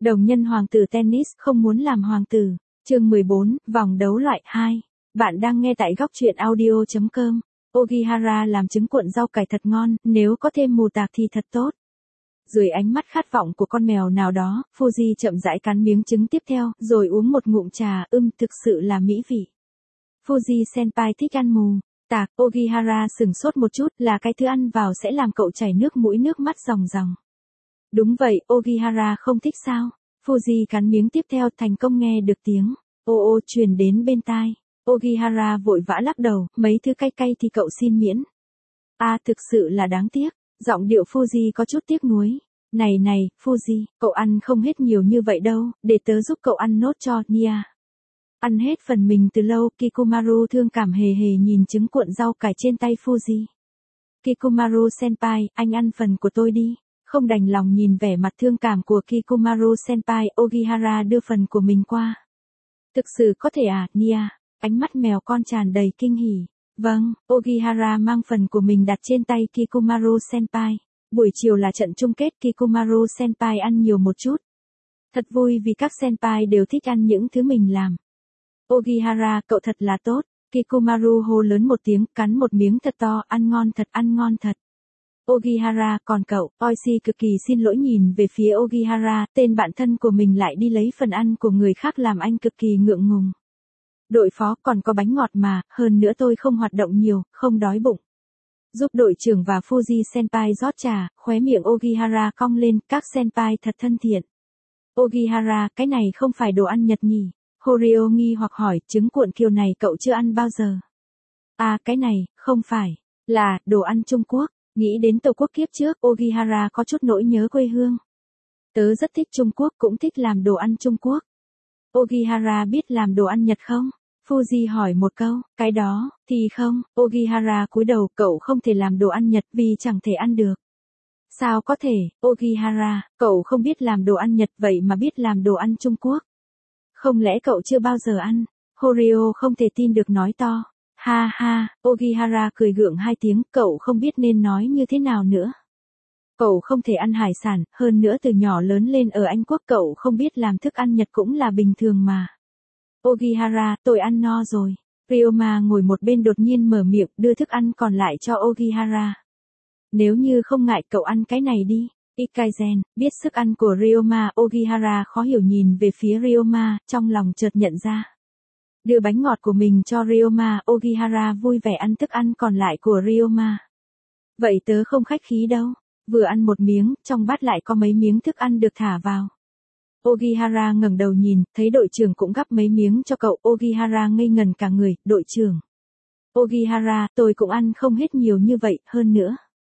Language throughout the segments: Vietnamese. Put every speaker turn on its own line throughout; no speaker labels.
Đồng nhân hoàng tử tennis không muốn làm hoàng tử. Chương 14, vòng đấu loại 2. Bạn đang nghe tại góc truyện audio.com. Ogihara làm trứng cuộn rau cải thật ngon, nếu có thêm mù tạc thì thật tốt. Dưới ánh mắt khát vọng của con mèo nào đó, Fuji chậm rãi cắn miếng trứng tiếp theo, rồi uống một ngụm trà, thực sự là mỹ vị. Fuji senpai thích ăn mù tạc, Ogihara sửng sốt một chút, là cái thứ ăn vào sẽ làm cậu chảy nước mũi nước mắt ròng ròng. Đúng vậy, Ogihara không thích sao? Fuji cắn miếng tiếp theo, thành công nghe được tiếng ô ô truyền đến bên tai. Ogihara vội vã lắc đầu, mấy thứ cay cay thì cậu xin miễn. Thực sự là đáng tiếc. Giọng điệu Fuji có chút tiếc nuối. Này, Fuji, cậu ăn không hết nhiều như vậy đâu, để tớ giúp cậu ăn nốt cho, Nia. Ăn hết phần mình từ lâu, Kikumaru thương cảm hề hề nhìn trứng cuộn rau cải trên tay Fuji. Kikumaru senpai, anh ăn phần của tôi đi. Không đành lòng nhìn vẻ mặt thương cảm của Kikumaru senpai, Ogihara đưa phần của mình qua. Thực sự có thể à, Nia? Ánh mắt mèo con tràn đầy kinh hỉ. Vâng, Ogihara mang phần của mình đặt trên tay Kikumaru senpai. Buổi chiều là trận chung kết, Kikumaru senpai ăn nhiều một chút. Thật vui vì các senpai đều thích ăn những thứ mình làm. Ogihara, cậu thật là tốt. Kikumaru hô lớn một tiếng, cắn một miếng thật to, ăn ngon thật, ăn ngon thật. Ogihara, còn cậu? Oishi cực kỳ xin lỗi nhìn về phía Ogihara, tên bạn thân của mình lại đi lấy phần ăn của người khác làm anh cực kỳ ngượng ngùng. Đội phó còn có bánh ngọt mà, hơn nữa tôi không hoạt động nhiều, không đói bụng. Giúp đội trưởng và Fuji senpai rót trà, khóe miệng Ogihara cong lên, các senpai thật thân thiện. Ogihara, cái này không phải đồ ăn Nhật nhỉ? Horio nghi hoặc hỏi, trứng cuộn kiểu này cậu chưa ăn bao giờ. Cái này, không phải, là, đồ ăn Trung Quốc. Nghĩ đến Tổ quốc kiếp trước, Ogihara có chút nỗi nhớ quê hương. Tớ rất thích Trung Quốc, cũng thích làm đồ ăn Trung Quốc. Ogihara biết làm đồ ăn Nhật không? Fuji hỏi một câu, cái đó, thì không. Ogihara cúi đầu, cậu không thể làm đồ ăn Nhật vì chẳng thể ăn được. Sao có thể, Ogihara, cậu không biết làm đồ ăn Nhật vậy mà biết làm đồ ăn Trung Quốc. Không lẽ cậu chưa bao giờ ăn? Horio không thể tin được nói to. Ha ha, Ogihara cười gượng hai tiếng, cậu không biết nên nói như thế nào nữa. Cậu không thể ăn hải sản, hơn nữa từ nhỏ lớn lên ở Anh Quốc cậu không biết làm thức ăn Nhật cũng là bình thường mà. Ogihara, tôi ăn no rồi. Ryoma ngồi một bên đột nhiên mở miệng, đưa thức ăn còn lại cho Ogihara. Nếu như không ngại cậu ăn cái này đi. Ikaizen, biết sức ăn của Ryoma, Ogihara khó hiểu nhìn về phía Ryoma, trong lòng chợt nhận ra. Đưa bánh ngọt của mình cho Ryoma, Ogihara vui vẻ ăn thức ăn còn lại của Ryoma. Vậy tớ không khách khí đâu. Vừa ăn một miếng, trong bát lại có mấy miếng thức ăn được thả vào. Ogihara ngẩng đầu nhìn, thấy đội trưởng cũng gắp mấy miếng cho cậu. Ogihara ngây ngần cả người, đội trưởng. Ogihara, tôi cũng ăn không hết nhiều như vậy, hơn nữa.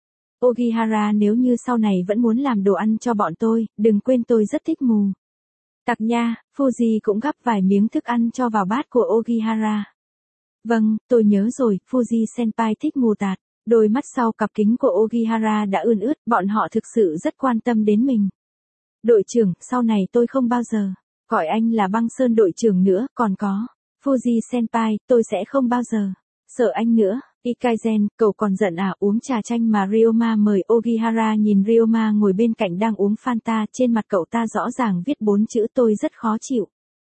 Ogihara, nếu như sau này vẫn muốn làm đồ ăn cho bọn tôi, đừng quên tôi rất thích mù tạc nha. Fuji cũng gắp vài miếng thức ăn cho vào bát của Ogihara. Vâng, tôi nhớ rồi, Fuji senpai thích mù tạt. Đôi mắt sau cặp kính của Ogihara đã ươn ướt, bọn họ thực sự rất quan tâm đến mình. Đội trưởng, sau này tôi không bao giờ gọi anh là Băng Sơn đội trưởng nữa, còn có Fuji senpai, tôi sẽ không bao giờ sợ anh nữa. Ikaizen, cậu còn giận à? Uống trà chanh mà Ryoma mời. Ogihara nhìn Ryoma ngồi bên cạnh đang uống Fanta, trên mặt cậu ta rõ ràng viết 4 chữ tôi rất khó chịu.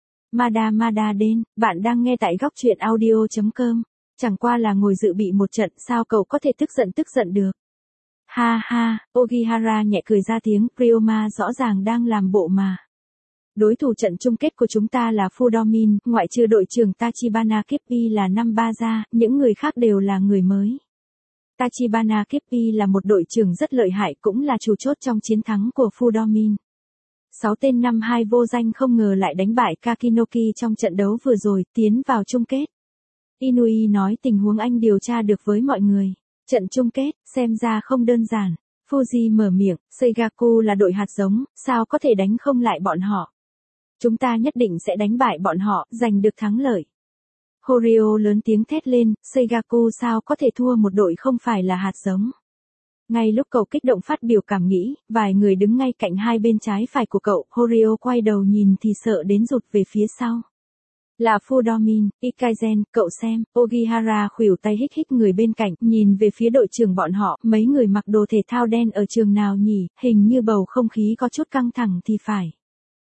Mada đến, bạn đang nghe tại góc truyện audio.com. Chẳng qua là ngồi dự bị một trận, sao cậu có thể tức giận được. Ha ha, Ogihara nhẹ cười ra tiếng, Ryoma rõ ràng đang làm bộ mà. Đối thủ trận chung kết của chúng ta là Fudomin, ngoại trừ đội trưởng Tachibana Keppi là năm ba ra, những người khác đều là người mới. Tachibana Keppi là một đội trưởng rất lợi hại, cũng là chủ chốt trong chiến thắng của Fudomin. 6 tên năm 2 vô danh không ngờ lại đánh bại Kakinoki trong trận đấu vừa rồi, tiến vào chung kết. Inui nói tình huống anh điều tra được với mọi người. Trận chung kết, xem ra không đơn giản. Fuji mở miệng, Seigaku là đội hạt giống, sao có thể đánh không lại bọn họ. Chúng ta nhất định sẽ đánh bại bọn họ, giành được thắng lợi. Horio lớn tiếng thét lên, Seigaku sao có thể thua một đội không phải là hạt giống. Ngay lúc cậu kích động phát biểu cảm nghĩ, vài người đứng ngay cạnh hai bên trái phải của cậu, Horio quay đầu nhìn thì sợ đến rụt về phía sau. Là Fudomin, Ikaizen, cậu xem. Ogihara khuỷu tay hích hích người bên cạnh, nhìn về phía đội trưởng bọn họ, mấy người mặc đồ thể thao đen ở trường nào nhỉ, hình như bầu không khí có chút căng thẳng thì phải.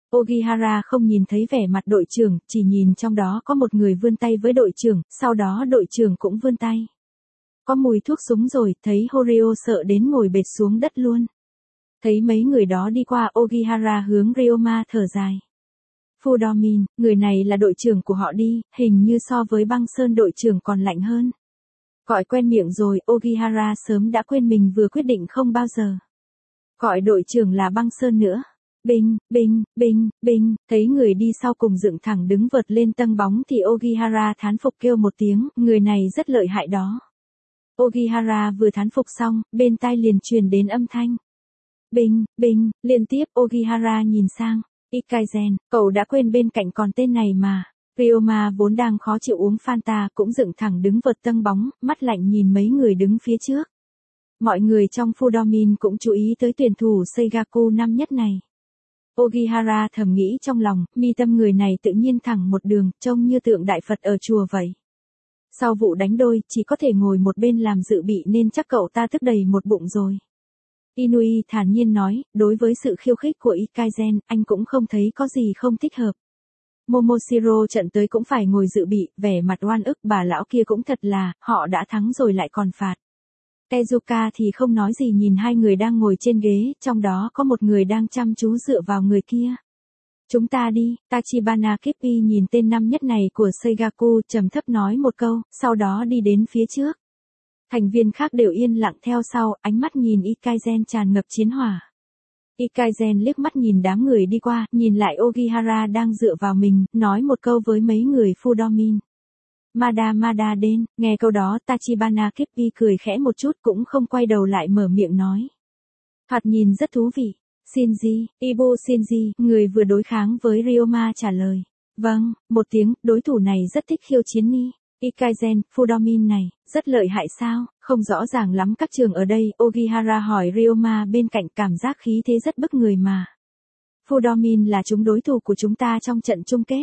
Ogihara không nhìn thấy vẻ mặt đội trưởng, chỉ nhìn trong đó có một người vươn tay với đội trưởng, sau đó đội trưởng cũng vươn tay. Có mùi thuốc súng rồi, thấy Horio sợ đến ngồi bệt xuống đất luôn. Thấy mấy người đó đi qua, Ogihara hướng Ryoma thở dài. Fudomin, người này là đội trưởng của họ đi, hình như so với Băng Sơn đội trưởng còn lạnh hơn. Gọi quen miệng rồi, Ogihara sớm đã quên mình vừa quyết định không bao giờ gọi đội trưởng là Băng Sơn nữa. Binh, binh, binh, binh, thấy người đi sau cùng dựng thẳng đứng vượt lên tầng bóng thì Ogihara thán phục kêu một tiếng, người này rất lợi hại đó. Ogihara vừa thán phục xong, bên tai liền truyền đến âm thanh. Binh, binh, liên tiếp Ogihara nhìn sang. Ikaizen, cậu đã quên bên cạnh còn tên này mà. Ryoma vốn đang khó chịu uống Fanta cũng dựng thẳng đứng vượt tầng bóng, mắt lạnh nhìn mấy người đứng phía trước. Mọi người trong Fudomin cũng chú ý tới tuyển thủ Seigaku năm nhất này. Ogihara thầm nghĩ trong lòng, mi tâm người này tự nhiên thẳng một đường, trông như tượng đại Phật ở chùa vậy. Sau vụ đánh đôi, chỉ có thể ngồi một bên làm dự bị nên chắc cậu ta tức đầy một bụng rồi. Inui thản nhiên nói, đối với sự khiêu khích của Ikaizen, anh cũng không thấy có gì không thích hợp. Momoshiro trận tới cũng phải ngồi dự bị, vẻ mặt oan ức bà lão kia cũng thật là, họ đã thắng rồi lại còn phạt. Tezuka thì không nói gì nhìn hai người đang ngồi trên ghế, trong đó có một người đang chăm chú dựa vào người kia. Chúng ta đi, Tachibana Kippi nhìn tên năm nhất này của Seigaku trầm thấp nói một câu, sau đó đi đến phía trước. Thành viên khác đều yên lặng theo sau, ánh mắt nhìn Ikaizen tràn ngập chiến hỏa. Ikaizen liếc mắt nhìn đám người đi qua, nhìn lại Ogihara đang dựa vào mình, nói một câu với mấy người Fudomin. Mada đến, nghe câu đó Tachibana Kippi cười khẽ một chút cũng không quay đầu lại mở miệng nói. Thoạt nhìn rất thú vị. Shinji, Ibu Shinji, người vừa đối kháng với Ryoma trả lời. Vâng, một tiếng, đối thủ này rất thích khiêu chiến ni. Ikaizen, Fudomin này, rất lợi hại sao, không rõ ràng lắm các trường ở đây, Ogihara hỏi Ryoma bên cạnh cảm giác khí thế rất bức người mà. Fudomin là chúng đối thủ của chúng ta trong trận chung kết.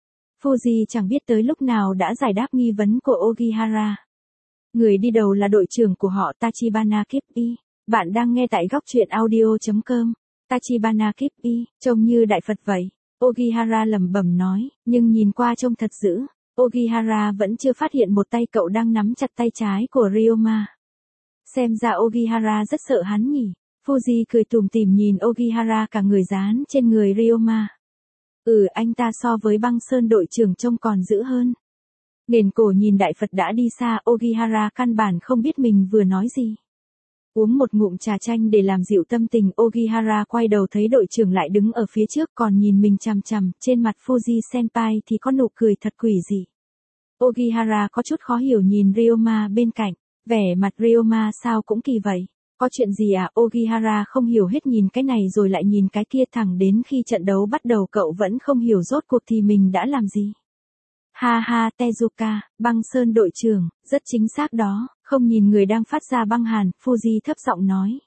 Fuji chẳng biết tới lúc nào đã giải đáp nghi vấn của Ogihara. Người đi đầu là đội trưởng của họ Tachibana Kippi. Bạn đang nghe tại góc truyện audio.com. Tachibana Kippi, trông như đại Phật vậy. Ogihara lẩm bẩm nói, nhưng nhìn qua trông thật dữ. Ogihara vẫn chưa phát hiện một tay cậu đang nắm chặt tay trái của Ryoma. Xem ra Ogihara rất sợ hắn nhỉ. Fuji cười tủm tỉm nhìn Ogihara cả người dán trên người Ryoma. Anh ta so với Băng Sơn đội trưởng trông còn dữ hơn. Nghển cổ nhìn đại Phật đã đi xa, Ogihara căn bản không biết mình vừa nói gì. Uống một ngụm trà chanh để làm dịu tâm tình, Ogihara quay đầu thấy đội trưởng lại đứng ở phía trước còn nhìn mình chằm chằm, trên mặt Fuji senpai thì có nụ cười thật quỷ dị. Ogihara có chút khó hiểu nhìn Ryoma bên cạnh, vẻ mặt Ryoma sao cũng kỳ vậy. Có chuyện gì à? Ogihara không hiểu hết nhìn cái này rồi lại nhìn cái kia thẳng đến khi trận đấu bắt đầu cậu vẫn không hiểu rốt cuộc thì mình đã làm gì. Ha ha Tezuka, Băng Sơn đội trưởng, rất chính xác đó, không nhìn người đang phát ra băng hàn, Fuji thấp giọng nói.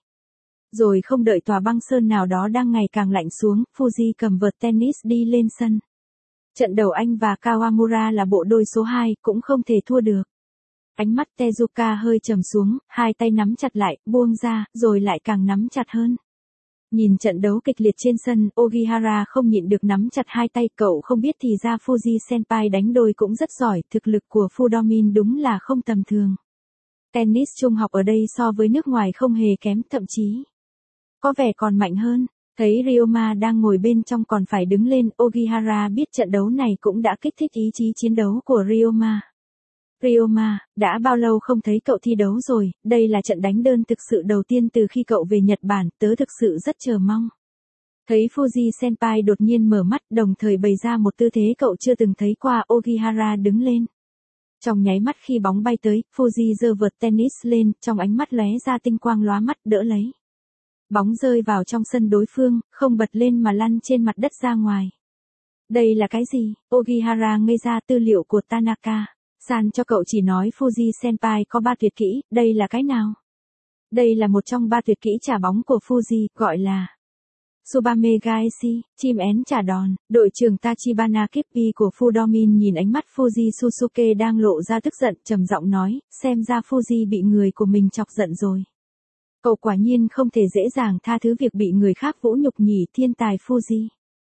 Rồi không đợi tòa băng sơn nào đó đang ngày càng lạnh xuống, Fuji cầm vợt tennis đi lên sân. Trận đầu anh và Kawamura là bộ đôi số 2, cũng không thể thua được. Ánh mắt Tezuka hơi trầm xuống, hai tay nắm chặt lại, buông ra, rồi lại càng nắm chặt hơn. Nhìn trận đấu kịch liệt trên sân, Ogihara không nhịn được nắm chặt hai tay, cậu không biết thì ra Fuji senpai đánh đôi cũng rất giỏi, thực lực của Fudomin đúng là không tầm thường. Tennis trung học ở đây so với nước ngoài không hề kém, thậm chí có vẻ còn mạnh hơn. Thấy Ryoma đang ngồi bên trong còn phải đứng lên, Ogihara biết trận đấu này cũng đã kích thích ý chí chiến đấu của Ryoma. Ryoma, đã bao lâu không thấy cậu thi đấu rồi, đây là trận đánh đơn thực sự đầu tiên từ khi cậu về Nhật Bản, tớ thực sự rất chờ mong. Thấy Fuji senpai đột nhiên mở mắt, đồng thời bày ra một tư thế cậu chưa từng thấy qua, Ogihara đứng lên. Trong nháy mắt khi bóng bay tới, Fuji giơ vợt tennis lên, trong ánh mắt lóe ra tinh quang lóa mắt, đỡ lấy. Bóng rơi vào trong sân đối phương, không bật lên mà lăn trên mặt đất ra ngoài. Đây là cái gì? Ogihara ngây ra, tư liệu của Tanaka. San cho cậu chỉ nói Fuji senpai có 3 tuyệt kỹ, đây là cái nào? Đây là một trong 3 tuyệt kỹ trả bóng của Fuji, gọi là Tsubame Gaeshi, chim én trả đòn. Đội trưởng Tachibana Kippi của Fudomin nhìn ánh mắt Fuji Susuke đang lộ ra tức giận, trầm giọng nói, xem ra Fuji bị người của mình chọc giận rồi. Cậu quả nhiên không thể dễ dàng tha thứ việc bị người khác vũ nhục nhỉ, thiên tài Fuji.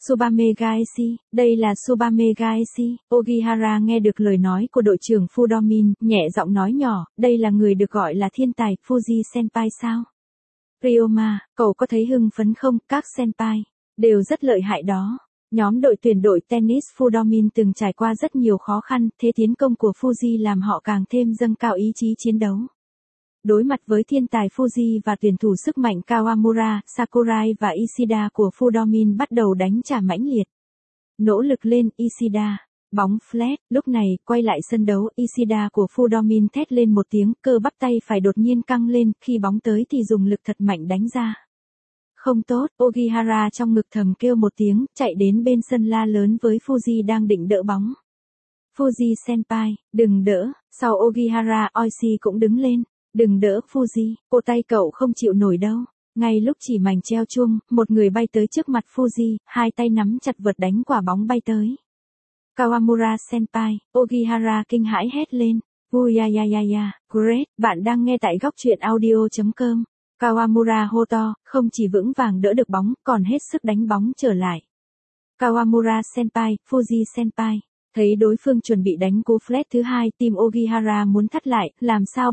Tsubame Gaeshi, đây là Tsubame Gaeshi. Ogihara nghe được lời nói của đội trưởng Fudomin, nhẹ giọng nói nhỏ, đây là người được gọi là thiên tài, Fuji Senpai sao? Ryoma, cậu có thấy hưng phấn không? Các senpai đều rất lợi hại đó. Nhóm đội tuyển đội tennis Fudomin từng trải qua rất nhiều khó khăn, thế tiến công của Fuji làm họ càng thêm dâng cao ý chí chiến đấu. Đối mặt với thiên tài Fuji và tuyển thủ sức mạnh Kawamura, Sakurai và Ishida của Fudomin bắt đầu đánh trả mãnh liệt. Nỗ lực lên Ishida. Bóng flat, lúc này, quay lại sân đấu, Ishida của Fudomin thét lên một tiếng, cơ bắp tay phải đột nhiên căng lên, khi bóng tới thì dùng lực thật mạnh đánh ra. Không tốt, Ogihara trong ngực thầm kêu một tiếng, chạy đến bên sân la lớn với Fuji đang định đỡ bóng. Fuji senpai, đừng đỡ, sau Ogihara Oishi cũng đứng lên. Đừng đỡ Fuji, cổ tay cậu không chịu nổi đâu. Ngay lúc chỉ mảnh treo chuông, một người bay tới trước mặt Fuji, hai tay nắm chặt vợt đánh quả bóng bay tới. Kawamura senpai, Ogihara kinh hãi hét lên. Uyayayaya, great, bạn đang nghe tại góc truyện audio.com. Kawamura hô to, không chỉ vững vàng đỡ được bóng, còn hết sức đánh bóng trở lại. Kawamura senpai, Fuji senpai. Thấy đối phương chuẩn bị đánh cú flat thứ hai, tim Ogihara muốn thắt lại, làm sao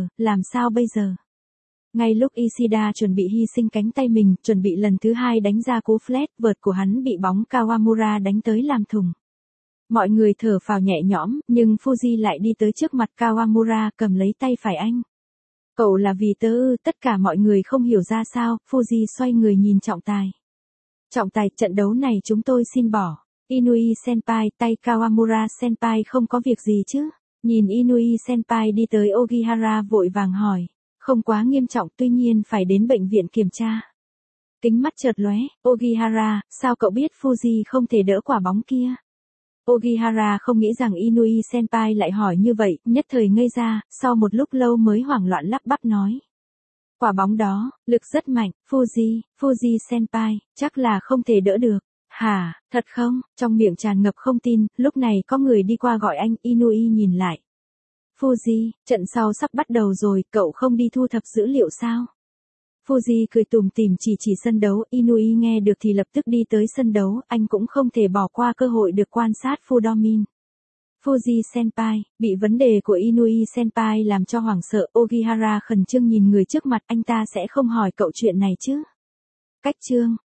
bây giờ? Ngay lúc Ishida chuẩn bị hy sinh cánh tay mình, chuẩn bị lần thứ hai đánh ra cú flat, vợt của hắn bị bóng Kawamura đánh tới làm thủng. Mọi người thở phào nhẹ nhõm, nhưng Fuji lại đi tới trước mặt Kawamura cầm lấy tay phải anh. Cậu là vì tớ ư? Tất cả mọi người không hiểu ra sao, Fuji xoay người nhìn trọng tài. Trọng tài, trận đấu này chúng tôi xin bỏ. Inui senpai, tay Kawamura senpai không có việc gì chứ? Nhìn Inui senpai đi tới Ogihara vội vàng hỏi. Không quá nghiêm trọng, tuy nhiên phải đến bệnh viện kiểm tra. Kính mắt chợt lóe, Ogihara, sao cậu biết Fuji không thể đỡ quả bóng kia? Ogihara không nghĩ rằng Inui senpai lại hỏi như vậy, nhất thời ngây ra, sau một lúc lâu mới hoảng loạn lắp bắp nói. Quả bóng đó, lực rất mạnh, Fuji senpai, chắc là không thể đỡ được. Hả, thật không? Trong miệng tràn ngập không tin, lúc này có người đi qua gọi anh, Inui nhìn lại. Fuji, trận sau sắp bắt đầu rồi, cậu không đi thu thập dữ liệu sao? Fuji cười tủm tỉm chỉ sân đấu, Inui nghe được thì lập tức đi tới sân đấu, anh cũng không thể bỏ qua cơ hội được quan sát Fudomin. Fuji senpai, bị vấn đề của Inui senpai làm cho hoảng sợ, Ogihara khẩn trương nhìn người trước mặt, anh ta sẽ không hỏi cậu chuyện này chứ? Cách chương,